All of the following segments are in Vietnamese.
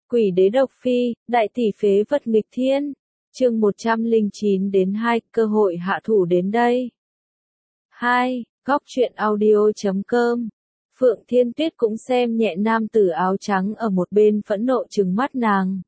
Quỷ đế độc phi, đại tỷ phế vật nghịch thiên. Chương 109 đến 2, cơ hội hạ thủ đến đây. 2. Góc truyện audio.com. Phượng Thiên Tuyết cũng xem nhẹ nam tử áo trắng ở một bên phẫn nộ trừng mắt nàng.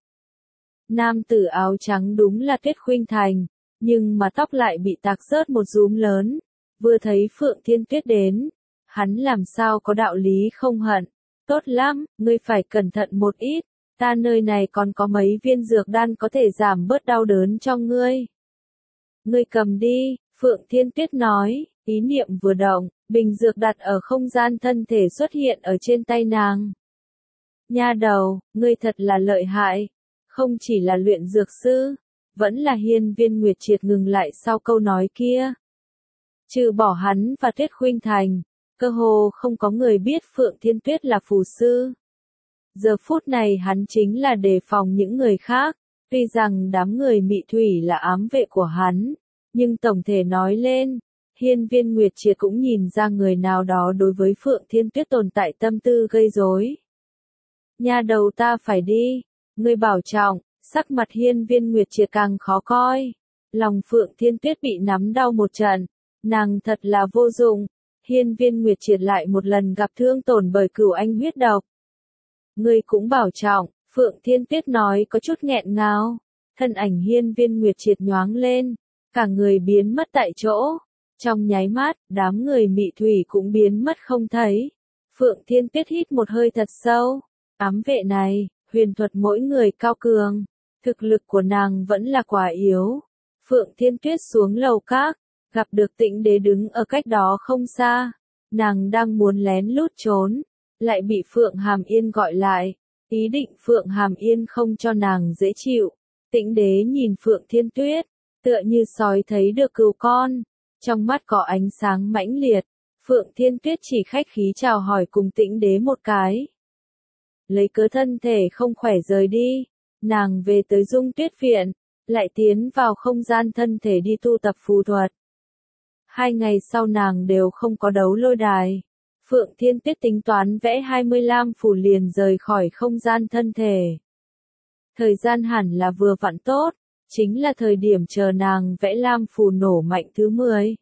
Nam tử áo trắng đúng là Tuyết Khuynh Thành, nhưng mà tóc lại bị tạc rớt một rúm lớn. Vừa thấy Phượng Thiên Tuyết đến, hắn làm sao có đạo lý không hận. Tốt lắm, ngươi phải cẩn thận một ít. Ta nơi này còn có mấy viên dược đan có thể giảm bớt đau đớn cho ngươi. Ngươi cầm đi, Phượng Thiên Tuyết nói, ý niệm vừa động, bình dược đặt ở không gian thân thể xuất hiện ở trên tay nàng. Nha đầu, ngươi thật là lợi hại, không chỉ là luyện dược sư, vẫn là Hiên Viên Nguyệt Triệt. Ngừng lại sau câu nói kia. Trừ bỏ hắn và Tuyết Khuynh Thành, cơ hồ không có người biết Phượng Thiên Tuyết là phù sư. Giờ phút này hắn chính là đề phòng những người khác, tuy rằng đám người Mị Thủy là ám vệ của hắn, nhưng tổng thể nói lên, Hiên Viên Nguyệt Triệt cũng nhìn ra người nào đó đối với Phượng Thiên Tuyết tồn tại tâm tư gây rối. Nha đầu ta phải đi, ngươi bảo trọng. Sắc mặt Hiên Viên Nguyệt Triệt càng khó coi, lòng Phượng Thiên Tuyết bị nắm đau một trận, nàng thật là vô dụng. Hiên Viên Nguyệt Triệt lại một lần gặp thương tổn bởi cửu anh huyết độc. Ngươi cũng bảo trọng, Phượng Thiên Tuyết nói có chút nghẹn ngào. Thân ảnh Hiên Viên Nguyệt Triệt nhoáng lên, cả người biến mất tại chỗ. Trong nháy mắt, đám người Mị Thủy cũng biến mất không thấy. Phượng Thiên Tuyết hít một hơi thật sâu. Ám vệ này, huyền thuật mỗi người cao cường, thực lực của nàng vẫn là quá yếu. Phượng Thiên Tuyết xuống lầu các, gặp được Tĩnh Đế đứng ở cách đó không xa. Nàng đang muốn lén lút trốn, lại bị Phượng Hàm Yên gọi lại, ý định Phượng Hàm Yên không cho nàng dễ chịu. Tĩnh Đế nhìn Phượng Thiên Tuyết, tựa như sói thấy được cừu con, trong mắt có ánh sáng mãnh liệt. Phượng Thiên Tuyết chỉ khách khí chào hỏi cùng Tĩnh Đế một cái. Lấy cớ thân thể không khỏe rời đi, nàng về tới Dung Tuyết Viện, lại tiến vào không gian thân thể đi tu tập phù thuật. 2 ngày sau nàng đều không có đấu lôi đài. Phượng Thiên Tuyết tính toán vẽ 25 phù liền rời khỏi không gian thân thể. Thời gian hẳn là vừa vặn tốt, chính là thời điểm chờ nàng vẽ lam phù nổ mạnh thứ 10.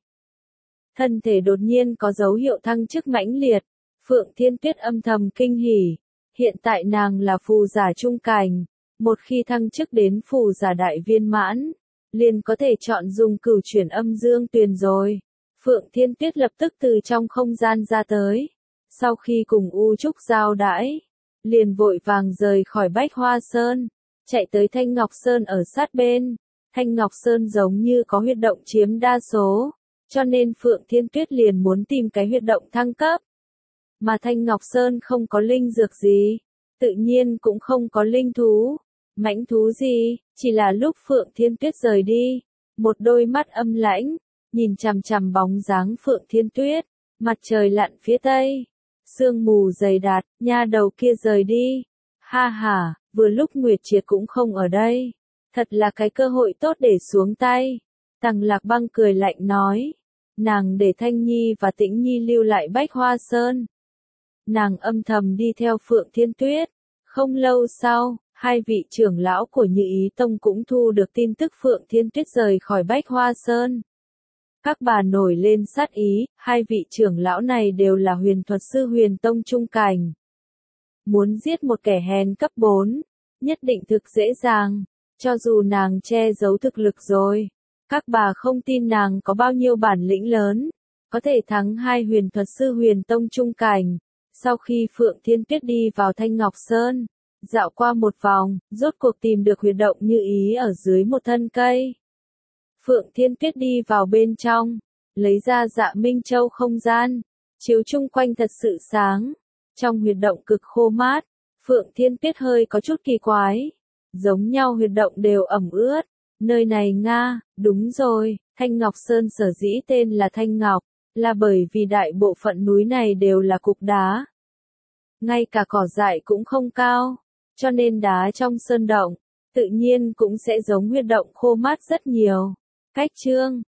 Thân thể đột nhiên có dấu hiệu thăng chức mãnh liệt, Phượng Thiên Tuyết âm thầm kinh hỉ. Hiện tại nàng là phù giả trung cảnh, một khi thăng chức đến phù giả đại viên mãn, liền có thể chọn dùng cửu chuyển âm dương tuyền rồi. Phượng Thiên Tuyết lập tức từ trong không gian ra tới. Sau khi cùng U Trúc giao đãi, liền vội vàng rời khỏi Bách Hoa Sơn, chạy tới Thanh Ngọc Sơn ở sát bên. Thanh Ngọc Sơn giống như có huyệt động chiếm đa số, cho nên Phượng Thiên Tuyết liền muốn tìm cái huyệt động thăng cấp. Mà Thanh Ngọc Sơn không có linh dược gì, tự nhiên cũng không có linh thú, mãnh thú gì, chỉ là lúc Phượng Thiên Tuyết rời đi, một đôi mắt âm lãnh, nhìn chằm chằm bóng dáng Phượng Thiên Tuyết. Mặt trời lặn phía tây, sương mù dày đặc, nha đầu kia rời đi. Ha ha, vừa lúc Nguyệt Triệt cũng không ở đây, thật là cái cơ hội tốt để xuống tay. Tằng Lạc Băng cười lạnh nói, nàng để Thanh Nhi và Tĩnh Nhi lưu lại Bách Hoa Sơn. Nàng âm thầm đi theo Phượng Thiên Tuyết. Không lâu sau, 2 vị trưởng lão của Như Ý Tông cũng thu được tin tức Phượng Thiên Tuyết rời khỏi Bách Hoa Sơn. Các bà nổi lên sát ý, 2 vị trưởng lão này đều là huyền thuật sư Huyền Tông trung cảnh. Muốn giết một kẻ hèn cấp 4, nhất định thực dễ dàng, cho dù nàng che giấu thực lực rồi. Các bà không tin nàng có bao nhiêu bản lĩnh lớn, có thể thắng 2 huyền thuật sư Huyền Tông trung cảnh. Sau khi Phượng Thiên Tuyết đi vào Thanh Ngọc Sơn, dạo qua một vòng, rốt cuộc tìm được huyệt động Như Ý ở dưới một thân cây. Phượng Thiên Tuyết đi vào bên trong, lấy ra Dạ Minh Châu không gian, chiếu chung quanh thật sự sáng. Trong huyệt động cực khô mát, Phượng Thiên Tuyết hơi có chút kỳ quái. Giống nhau huyệt động đều ẩm ướt. Nơi này Nga, đúng rồi, Thanh Ngọc Sơn sở dĩ tên là Thanh Ngọc, là bởi vì đại bộ phận núi này đều là cục đá. Ngay cả cỏ dại cũng không cao, cho nên đá trong sơn động, tự nhiên cũng sẽ giống huyệt động khô mát rất nhiều. Cách chương